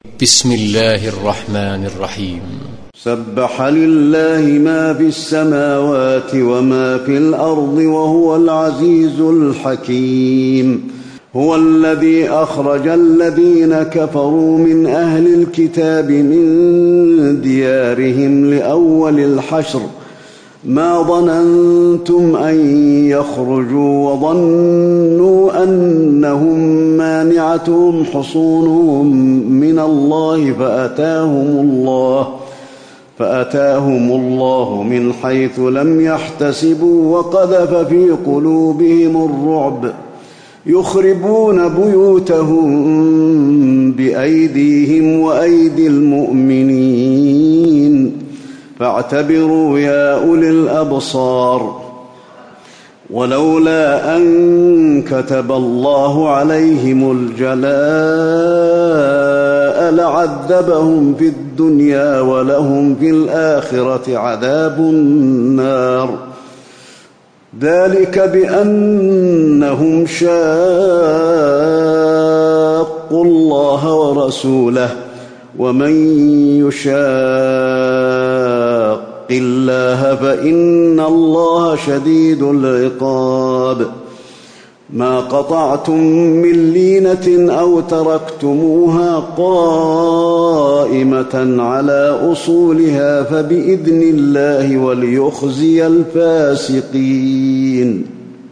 بسم الله الرحمن الرحيم. سبح لله ما في السماوات وما في الأرض وهو العزيز الحكيم. هو الذي أخرج الذين كفروا من أهل الكتاب من ديارهم لأول الحشر ما ظننتم أن يخرجوا وظنوا أنهم مانعتهم حصونهم من الله فأتاهم الله من حيث لم يحتسبوا وقذف في قلوبهم الرعب يخربون بيوتهم بأيديهم وأيدي المؤمنين فاعتبروا يا أولي الأبصار. ولولا أن كتب الله عليهم الجلاء لعذبهم في الدنيا ولهم في الآخرة عذاب النار. ذلك بأنهم شاقوا الله ورسوله ومن يشاق الله فإن الله شديد العقاب. ما قطعتم من لينة أو تركتموها قائمة على أصولها فبإذن الله وليخزي الفاسقين.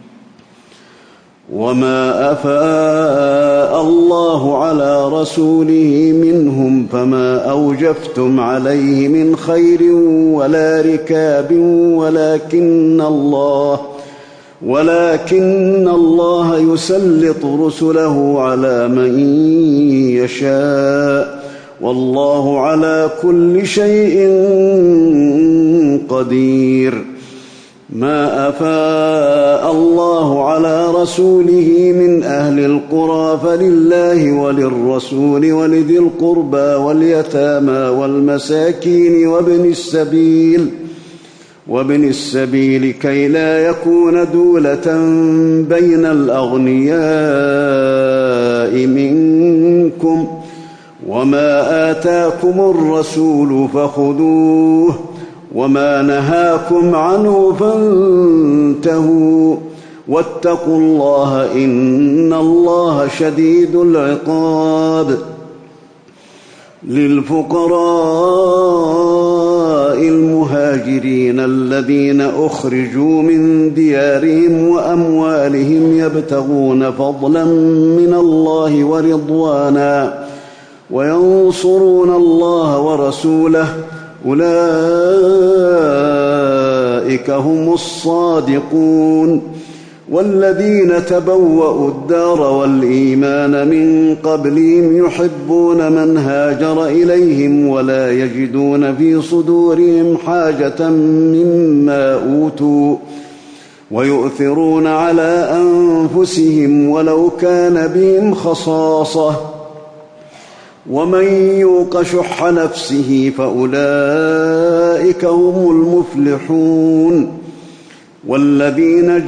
وما أفاء الله على رسوله منهم فما أوجفتم عليه من خير ولا ركاب ولكن الله يسلط رسله على من يشاء والله على كل شيء قدير. ما أفاء الله على رسوله من أهل القرى فلله وللرسول ولذي القربى واليتامى والمساكين وابن السبيل كي لا يكون دولة بين الأغنياء منكم. وما آتاكم الرسول فخذوه وما نهاكم عنه فانتهوا واتقوا الله إن الله شديد العقاب. للفقراء المهاجرين الذين أخرجوا من ديارهم وأموالهم يبتغون فضلا من الله ورضوانا وينصرون الله ورسوله أولئك هم الصادقون. والذين تبوأوا الدار والإيمان من قبلهم يحبون من هاجر إليهم ولا يجدون في صدورهم حاجة مما أوتوا ويؤثرون على أنفسهم ولو كان بهم خصاصة ومن يوق شح نفسه فأولئك هم المفلحون. والذين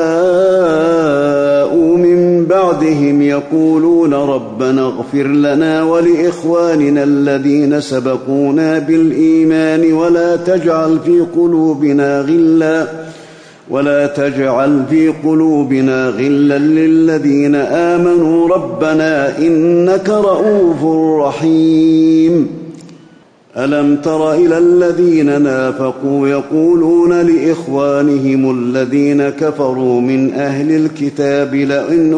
جاءوا من بعدهم يقولون ربنا اغفر لنا ولإخواننا الذين سبقونا بالإيمان ولا تجعل في قلوبنا غلا للذين آمنوا ربنا إنك رؤوف رحيم. ألم تر إلى الذين نافقوا يقولون لإخوانهم الذين كفروا من أهل الكتاب لئن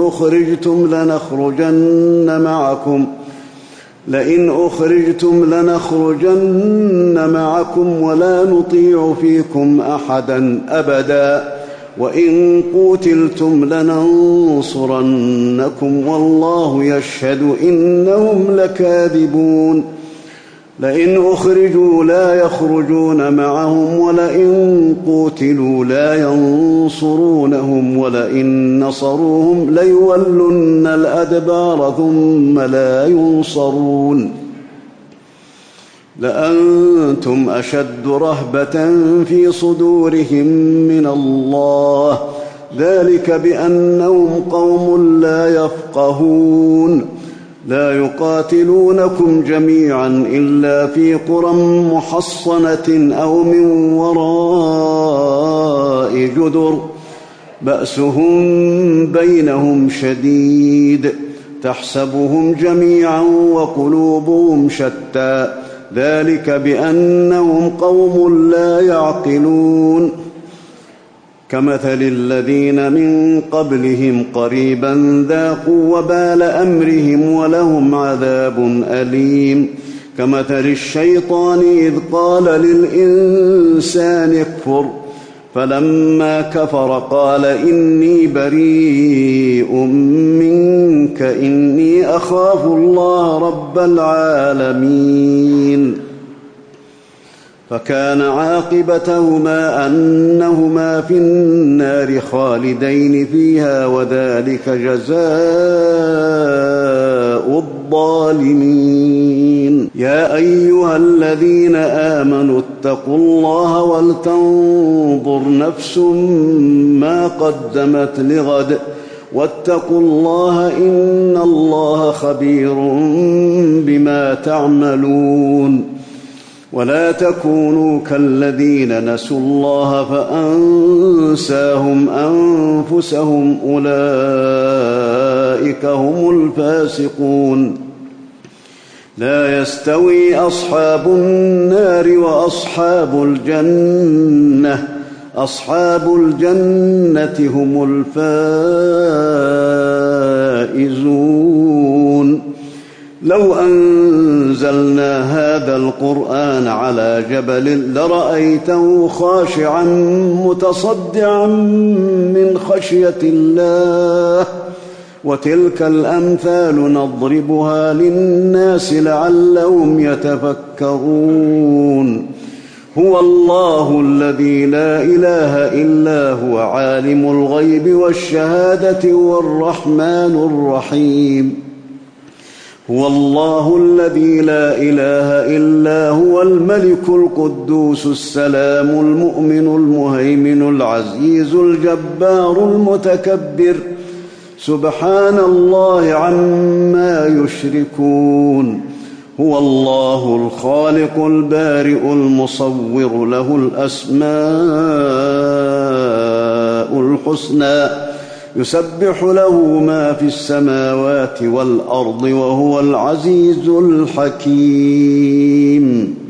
أخرجتم لنخرجن معكم ولا نطيع فيكم أحدا أبدا وإن قوتلتم لننصرنكم والله يشهد إنهم لكاذبون. لئن أخرجوا لا يخرجون معهم ولئن قوتلوا لا ينصرونهم ولئن نصروهم ليولن الأدبار ثم لا ينصرون. لأنتم أشد رهبة في صدورهم من الله ذلك بأنهم قوم لا يفقهون. لا يقاتلونكم جميعا إلا في قرى محصنة أو من وراء جدر بأسهم بينهم شديد تحسبهم جميعا وقلوبهم شتى ذلك بأنهم قوم لا يعقلون كمثل الذين من قبلهم قريبا ذاقوا وبال أمرهم ولهم عذاب أليم كمثل الشيطان إذ قال للإنسان اكفر فلما كفر قال إني بريء منك إني أخاف الله رب العالمين فكان عاقبتهما أنهما في النار خالدين فيها وذلك جزاء الظالمين يا أيها الذين آمنوا اتقوا الله ولتنظر نفس ما قدمت لغد واتقوا الله إن الله خبير بما تعملون ولا تكونوا كالذين نسوا الله فأنساهم أنفسهم أولئك هم الفاسقون لا يستوي أصحاب النار وأصحاب الجنة أصحاب الجنة هم الفائزون لو أنزلنا هذا القرآن على جبل لرأيته خاشعا متصدعا من خشية الله وتلك الأمثال نضربها للناس لعلهم يتفكرون هو الله الذي لا إله إلا هو عالم الغيب والشهادة هو الرحمن الرحيم هو الله الذي لا إله إلا هو الملك القدوس السلام المؤمن المهيمن العزيز الجبار المتكبر سبحان الله عما يشركون هو الله الخالق البارئ المصور له الأسماء الحسنى يسبح له ما في السماوات والأرض وهو العزيز الحكيم